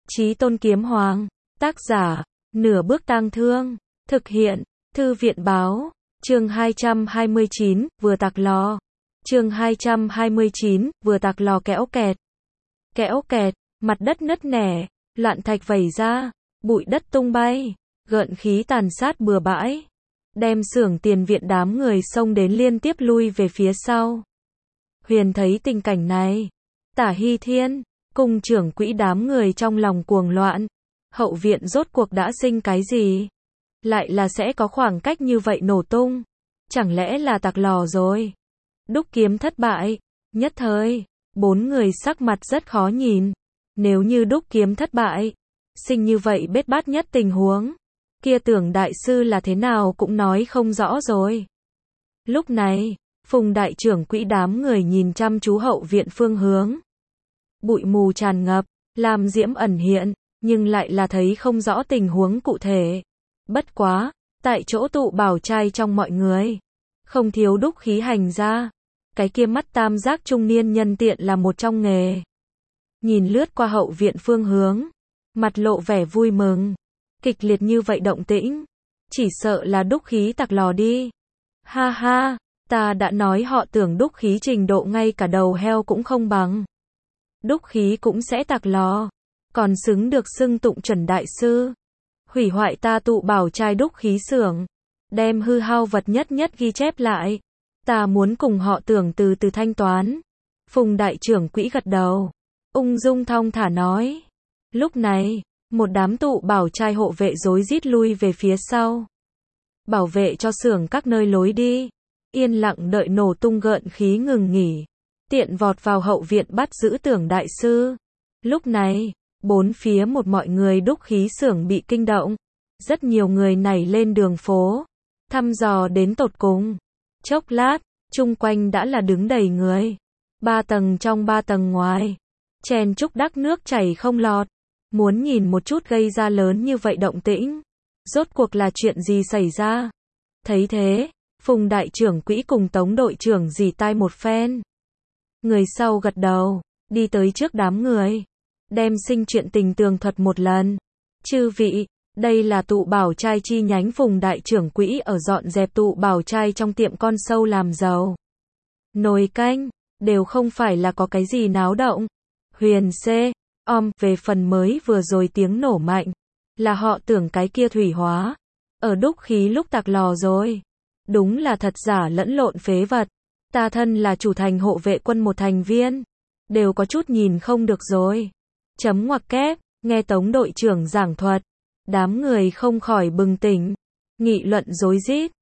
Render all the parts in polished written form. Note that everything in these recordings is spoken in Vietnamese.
Chí Tôn Kiếm Hoàng. Tác giả, Nửa Bước Tang Thương. Thực hiện, Thư viện báo. Chương 229, vừa tạc lò. Chương 229, vừa tạc lò kéo kẹt. Kéo kẹt, mặt đất nứt nẻ, loạn thạch vẩy ra, bụi đất tung bay, gợn khí tàn sát bừa bãi. Đem xưởng tiền viện đám người xông đến liên tiếp lui về phía sau. Huyền thấy tình cảnh này. Tả Hy Thiên, cùng trưởng quỹ đám người trong lòng cuồng loạn. Hậu viện rốt cuộc đã sinh cái gì? Lại là sẽ có khoảng cách như vậy nổ tung. Chẳng lẽ là tạc lò rồi? Đúc kiếm thất bại. Nhất thời, bốn người sắc mặt rất khó nhìn. Nếu như đúc kiếm thất bại, sinh như vậy bết bát nhất tình huống, kia Tưởng đại sư là thế nào cũng nói không rõ rồi. Lúc này, Phùng đại trưởng quỹ đám người nhìn chăm chú hậu viện phương hướng. Bụi mù tràn ngập, lam diễm ẩn hiện, nhưng lại là thấy không rõ tình huống cụ thể. Bất quá, tại chỗ tụ bảo trai trong mọi người, không thiếu đúc khí hành ra. Cái kia mắt tam giác trung niên nhân tiện là một trong nghề. Nhìn lướt qua hậu viện phương hướng, mặt lộ vẻ vui mừng. Kịch liệt như vậy động tĩnh, chỉ sợ là đúc khí tạc lò đi. Ha ha, ta đã nói họ Tưởng đúc khí trình độ ngay cả đầu heo cũng không bằng. Đúc khí cũng sẽ tạc lò, còn xứng được xưng tụng chuẩn đại sư. Hủy hoại ta tụ bảo trai đúc khí xưởng, đem hư hao vật nhất nhất ghi chép lại. Ta muốn cùng họ Tưởng từ từ thanh toán. Phùng đại trưởng quỹ gật đầu, ung dung thong thả nói. Lúc này, một đám tụ bảo trai hộ vệ rối rít lui về phía sau. Bảo vệ cho xưởng các nơi lối đi. Yên lặng đợi nổ tung gợn khí ngừng nghỉ. Tiện vọt vào hậu viện bắt giữ Tưởng đại sư. Lúc này, bốn phía một mọi người đúc khí xưởng bị kinh động. Rất nhiều người nảy lên đường phố, thăm dò đến tột cùng. Chốc lát, chung quanh đã là đứng đầy người. 3 tầng trong 3 tầng ngoài. Chen chúc đắc nước chảy không lọt. Muốn nhìn một chút gây ra lớn như vậy động tĩnh. Rốt cuộc là chuyện gì xảy ra? Thấy thế, Phùng đại trưởng quỹ cùng Tống đội trưởng rỉ tai một phen. Người sau gật đầu, đi tới trước đám người. Đem sinh chuyện tình tường thuật một lần. Chư vị, đây là tụ bảo trai chi nhánh Phùng đại trưởng quỹ ở dọn dẹp tụ bảo trai trong tiệm con sâu làm giàu. Nồi canh, đều không phải là có cái gì náo động. Huyền C. Về phần mới vừa rồi tiếng nổ mạnh, là họ Tưởng cái kia thủy hóa. Ở đúc khí lúc tạc lò rồi. Đúng là thật giả lẫn lộn phế vật. Ta thân là chủ thành hộ vệ quân một thành viên. Đều có chút nhìn không được rồi. Chấm ngoặc kép, nghe Tống đội trưởng giảng thuật. Đám người không khỏi bừng tỉnh. Nghị luận rối rít.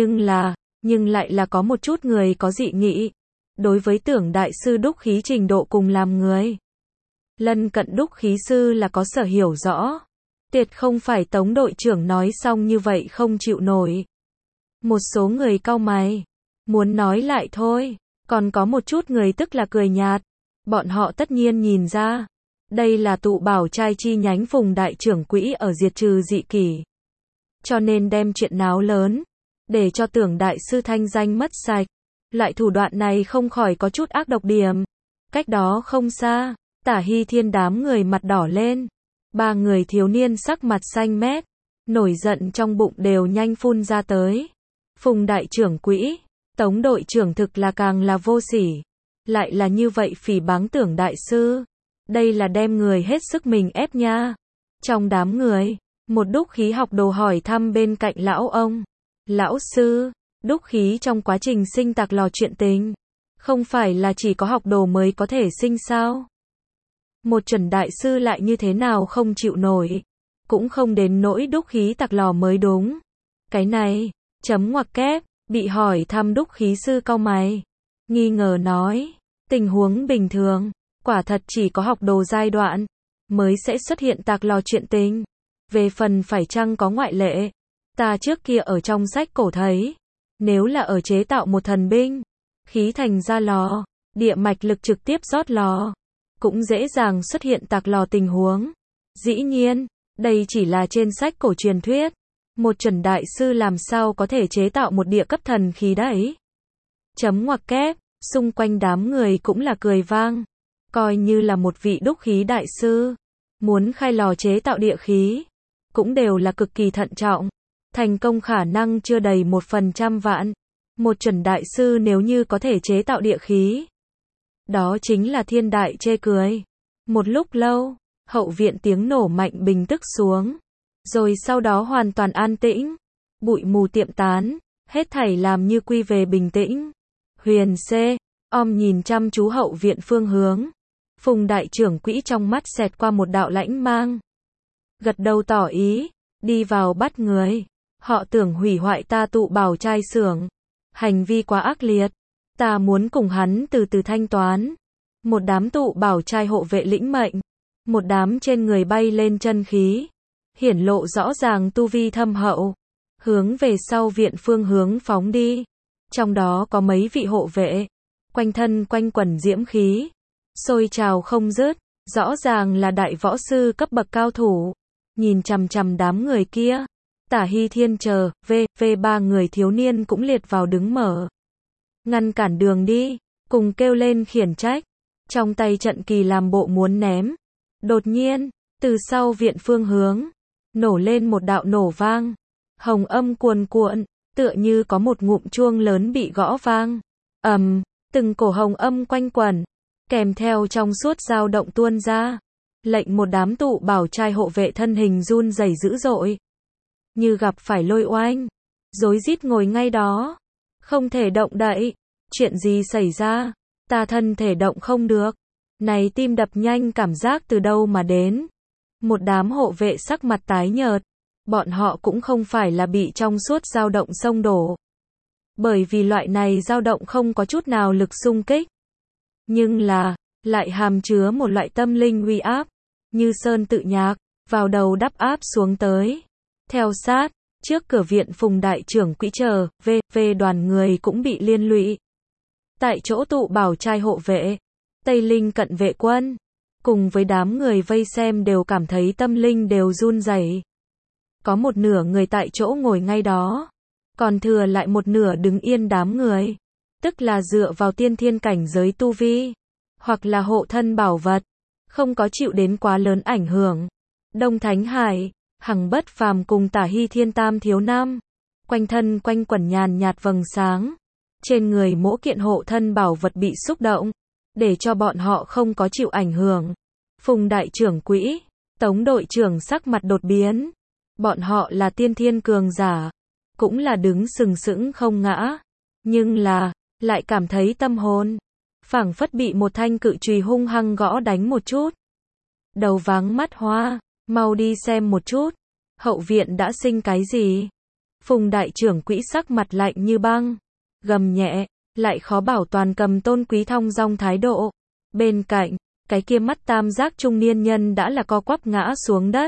Nhưng lại là có một chút người có dị nghị. Đối với Tưởng đại sư đúc khí trình độ cùng làm người. Lân cận đúc khí sư là có sở hiểu rõ. Tuyệt không phải Tống đội trưởng nói xong như vậy không chịu nổi. Một số người cau mày. Muốn nói lại thôi. Còn có một chút người tức là cười nhạt. Bọn họ tất nhiên nhìn ra. Đây là tụ bảo trai chi nhánh Phùng đại trưởng quỹ ở diệt trừ dị kỷ. Cho nên đem chuyện náo lớn. Để cho Tưởng đại sư thanh danh mất sạch. Loại thủ đoạn này không khỏi có chút ác độc điểm. Cách đó không xa. Tả Hy Thiên đám người mặt đỏ lên. 3 người thiếu niên sắc mặt xanh mét. Nổi giận trong bụng đều nhanh phun ra tới. Phùng đại trưởng quỹ, Tống đội trưởng thực là càng là vô sỉ. Lại là như vậy phỉ báng Tưởng đại sư. Đây là đem người hết sức mình ép nha. Trong đám người, một đúc khí học đồ hỏi thăm bên cạnh lão ông. Lão sư, đúc khí trong quá trình sinh tạc lò chuyện tình. Không phải là chỉ có học đồ mới có thể sinh sao? Một chuẩn đại sư lại như thế nào không chịu nổi. Cũng không đến nỗi đúc khí tạc lò mới đúng. Cái này, chấm ngoặc kép, bị hỏi thăm đúc khí sư cau mày. Nghi ngờ nói, tình huống bình thường, quả thật chỉ có học đồ giai đoạn, mới sẽ xuất hiện tạc lò chuyện tình. Về phần phải chăng có ngoại lệ, ta trước kia ở trong sách cổ thấy, nếu là ở chế tạo một thần binh, khí thành ra lò, địa mạch lực trực tiếp rót lò. Cũng dễ dàng xuất hiện tạc lò tình huống. Dĩ nhiên, đây chỉ là trên sách cổ truyền thuyết. Một chuẩn đại sư làm sao có thể chế tạo một địa cấp thần khí đấy? Chấm ngoặc kép, xung quanh đám người cũng là cười vang. Coi như là một vị đúc khí đại sư. muốn khai lò chế tạo địa khí, cũng đều là cực kỳ thận trọng. Thành công khả năng chưa đầy 1% vạn. Một chuẩn đại sư nếu như có thể chế tạo địa khí, đó chính là thiên đại chê cười. Một lúc lâu, hậu viện tiếng nổ mạnh bình tức xuống, rồi sau đó hoàn toàn an tĩnh, bụi mù tiệm tán, hết thảy làm như quy về bình tĩnh. Huyền C. Om nhìn chăm chú hậu viện phương hướng. Phùng đại trưởng quỹ trong mắt xẹt qua một đạo lãnh mang. Gật đầu tỏ ý, đi vào bắt người. Họ tưởng hủy hoại ta tụ bảo trai xưởng. Hành vi quá ác liệt. Ta muốn cùng hắn từ từ thanh toán. Một đám tụ bảo trai hộ vệ lĩnh mệnh. Một đám trên người bay lên chân khí. Hiển lộ rõ ràng tu vi thâm hậu. Hướng về sau viện phương hướng phóng đi. Trong đó có mấy vị hộ vệ. Quanh thân quanh quẩn diễm khí. Sôi trào không dứt. Rõ ràng là đại võ sư cấp bậc cao thủ. Nhìn chằm chằm đám người kia. Tả Hy Thiên chờ, ba người thiếu niên cũng liệt vào đứng mở. Ngăn cản đường đi. Cùng kêu lên khiển trách. Trong tay trận kỳ làm bộ muốn ném. Đột nhiên, từ sau viện phương hướng, nổ lên một đạo nổ vang. Hồng âm cuồn cuộn, tựa như có một ngụm chuông lớn bị gõ vang. Từng cổ hồng âm quanh quẩn, kèm theo trong suốt dao động tuôn ra. Lệnh một đám tụ bảo trai hộ vệ thân hình run rẩy dữ dội. Như gặp phải lôi oanh. Rối rít ngồi ngay đó. Không thể động đậy. Chuyện gì xảy ra? Ta thân thể động không được. Này tim đập nhanh cảm giác từ đâu mà đến? Một đám hộ vệ sắc mặt tái nhợt. Bọn họ cũng không phải là bị trong suốt dao động xông đổ. Bởi vì loại này dao động không có chút nào lực xung kích. Nhưng là, lại hàm chứa một loại tâm linh uy áp. Như sơn tự nhạc, vào đầu đắp áp xuống tới. Theo sát, trước cửa viện Phùng đại trưởng quỹ chờ, đoàn người cũng bị liên lụy. Tại chỗ tụ bảo trai hộ vệ, Tây Linh cận vệ quân, cùng với đám người vây xem đều cảm thấy tâm linh đều run rẩy. Có một nửa người tại chỗ ngồi ngay đó, còn thừa lại một nửa đứng yên đám người, tức là dựa vào tiên thiên cảnh giới tu vi, hoặc là hộ thân bảo vật, không có chịu đến quá lớn ảnh hưởng. Đông Thánh Hải, Hằng Bất Phàm cùng Tả Hy Thiên tam thiếu nam, quanh thân quanh quẩn nhàn nhạt vầng sáng, trên người mỗi kiện hộ thân bảo vật bị xúc động, để cho bọn họ không có chịu ảnh hưởng. Phùng đại trưởng quỹ, Tống đội trưởng sắc mặt đột biến. Bọn họ là tiên thiên cường giả, cũng là đứng sừng sững không ngã, nhưng là, lại cảm thấy tâm hồn, phảng phất bị một thanh cự chùy hung hăng gõ đánh một chút. Đầu váng mắt hoa, mau đi xem một chút, hậu viện đã sinh cái gì? Phùng đại trưởng quỹ sắc mặt lạnh như băng, gầm nhẹ, lại khó bảo toàn cầm tôn quý thong dong thái độ. Bên cạnh, cái kia mắt tam giác trung niên nhân đã là co quắp ngã xuống đất.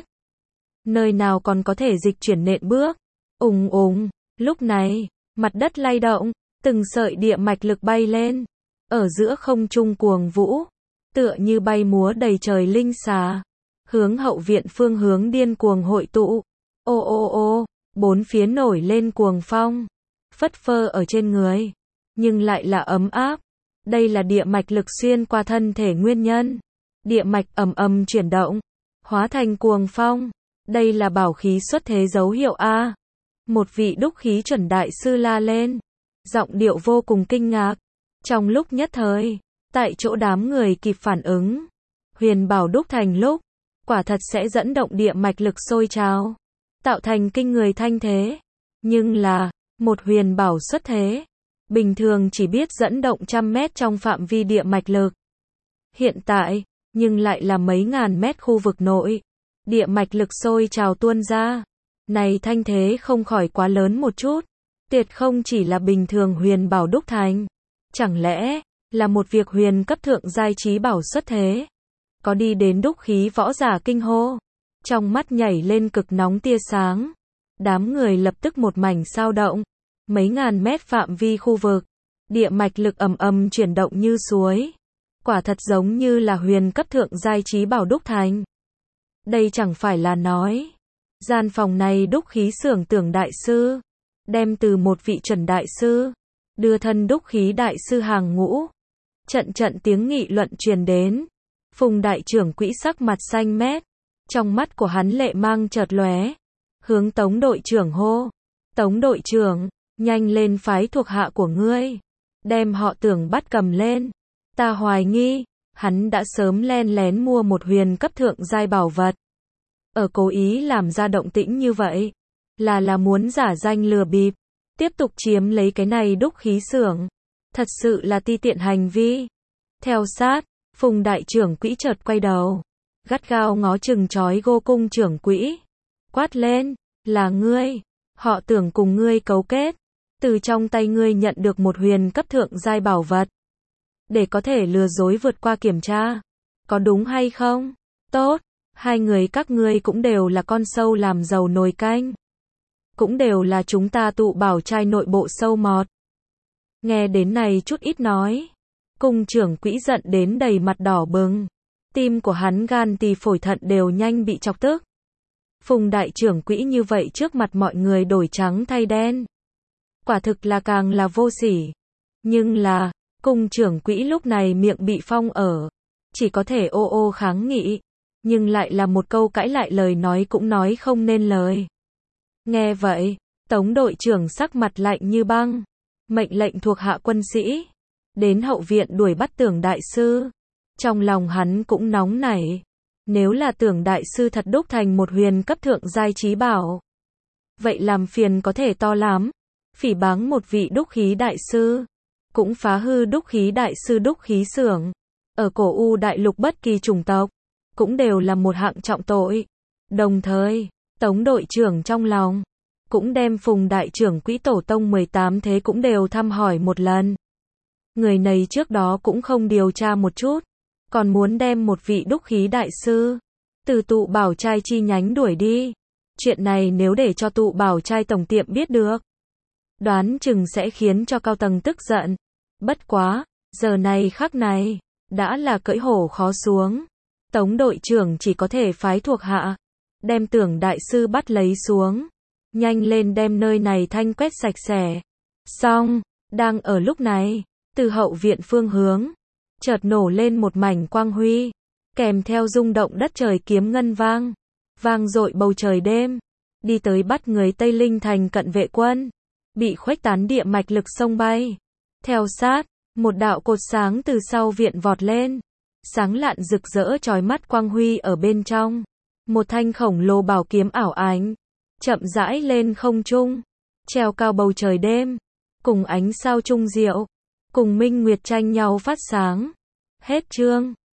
Nơi nào còn có thể dịch chuyển nện bước. Ùng ùng, lúc này, mặt đất lay động, từng sợi địa mạch lực bay lên. Ở giữa không trung cuồng vũ, tựa như bay múa đầy trời linh xà. Hướng hậu viện phương hướng điên cuồng hội tụ. Ô ô ô, bốn phía nổi lên cuồng phong. Phất phơ ở trên người, nhưng lại là ấm áp. Đây là địa mạch lực xuyên qua thân thể nguyên nhân. Địa mạch chuyển động, hóa thành cuồng phong. Đây là bảo khí xuất thế dấu hiệu A. Một vị đúc khí chuẩn đại sư la lên. Giọng điệu vô cùng kinh ngạc. Trong lúc nhất thời, tại chỗ đám người kịp phản ứng. Huyền bảo đúc thành lúc, quả thật sẽ dẫn động địa mạch lực sôi trào, tạo thành kinh người thanh thế. Nhưng là, một huyền bảo xuất thế, bình thường chỉ biết dẫn động 100 mét trong phạm vi địa mạch lực. Hiện tại, nhưng lại là mấy ngàn mét khu vực nội. Địa mạch lực sôi trào tuôn ra. Này thanh thế không khỏi quá lớn một chút. Tuyệt không chỉ là bình thường huyền bảo đúc thành. Chẳng lẽ, là một việc huyền cấp thượng giai trí bảo xuất thế. Có đi đến đúc khí võ giả kinh hô. Trong mắt nhảy lên cực nóng tia sáng. Đám người lập tức một mảnh sao động. Mấy ngàn mét phạm vi khu vực. Địa mạch lực chuyển động như suối. Quả thật giống như là huyền cấp thượng giai trí bảo đúc thành. Đây chẳng phải là nói. Gian phòng này đúc khí xưởng tưởng đại sư. Đem từ một vị chuẩn đại sư. Đưa thân đúc khí đại sư hàng ngũ. Trận trận tiếng nghị luận truyền đến. Phùng đại trưởng quỹ sắc mặt xanh mét. Trong mắt của hắn lệ mang chợt lóe, hướng Tống đội trưởng hô. Tống đội trưởng, nhanh lên phái thuộc hạ của ngươi, đem họ Tưởng bắt cầm lên. Ta hoài nghi, hắn đã sớm len lén mua một huyền cấp thượng giai bảo vật. Ở cố ý làm ra động tĩnh như vậy, là muốn giả danh lừa bịp, tiếp tục chiếm lấy cái này đúc khí xưởng. Thật sự là ti tiện hành vi. Theo sát, Phùng đại trưởng quỹ chợt quay đầu, gắt gao ngó chừng chói gô cung trưởng quỹ, quát lên, là ngươi, họ Tưởng cùng ngươi cấu kết, từ trong tay ngươi nhận được một huyền cấp thượng giai bảo vật, để có thể lừa dối vượt qua kiểm tra, có đúng hay không? Tốt, hai người các ngươi cũng đều là con sâu làm dầu nồi canh, cũng đều là chúng ta tụ bảo trai nội bộ sâu mọt. Nghe đến này chút ít nói, cung trưởng quỹ giận đến đầy mặt đỏ bừng, tim của hắn gan tỳ phổi thận đều nhanh bị chọc tức. Phùng đại trưởng quỹ như vậy trước mặt mọi người đổi trắng thay đen, quả thực là càng là vô sỉ. Nhưng là, cung trưởng quỹ lúc này miệng bị phong ở, chỉ có thể ô ô kháng nghị, nhưng lại là một câu cãi lại lời nói cũng nói không nên lời. Nghe vậy, Tống đội trưởng sắc mặt lạnh như băng, mệnh lệnh thuộc hạ quân sĩ đến hậu viện đuổi bắt Tưởng đại sư. Trong lòng hắn cũng nóng nảy, nếu là Tưởng đại sư thật đúc thành một huyền cấp thượng giai trí bảo, vậy làm phiền có thể to lắm, phỉ báng một vị đúc khí đại sư, cũng phá hư đúc khí đại sư đúc khí xưởng, ở cổ U đại lục bất kỳ chủng tộc, cũng đều là một hạng trọng tội. Đồng thời, Tống đội trưởng trong lòng cũng đem Phùng đại trưởng quỹ tổ tông 18 thế cũng đều thăm hỏi một lần. Người này trước đó cũng không điều tra một chút, còn muốn đem một vị đúc khí đại sư từ tụ bảo trai chi nhánh đuổi đi. Chuyện này nếu để cho tụ bảo trai tổng tiệm biết được, đoán chừng sẽ khiến cho cao tầng tức giận. Bất quá, giờ này khắc này, đã là cưỡi hổ khó xuống. Tống đội trưởng chỉ có thể phái thuộc hạ, đem Tưởng đại sư bắt lấy xuống. Nhanh lên đem nơi này thanh quét sạch sẽ. Xong, đang ở lúc này, từ hậu viện phương hướng, chợt nổ lên một mảnh quang huy, kèm theo rung động đất trời kiếm ngân vang, vang dội bầu trời đêm, đi tới bắt người Tây Linh thành cận vệ quân, bị khuếch tán địa mạch lực xông bay. Theo sát, một đạo cột sáng từ sau viện vọt lên, sáng lạn rực rỡ chói mắt quang huy ở bên trong, một thanh khổng lồ bảo kiếm ảo ánh, chậm rãi lên không trung, treo cao bầu trời đêm, cùng ánh sao trung diệu, cùng minh nguyệt tranh nhau phát sáng. Hết chương.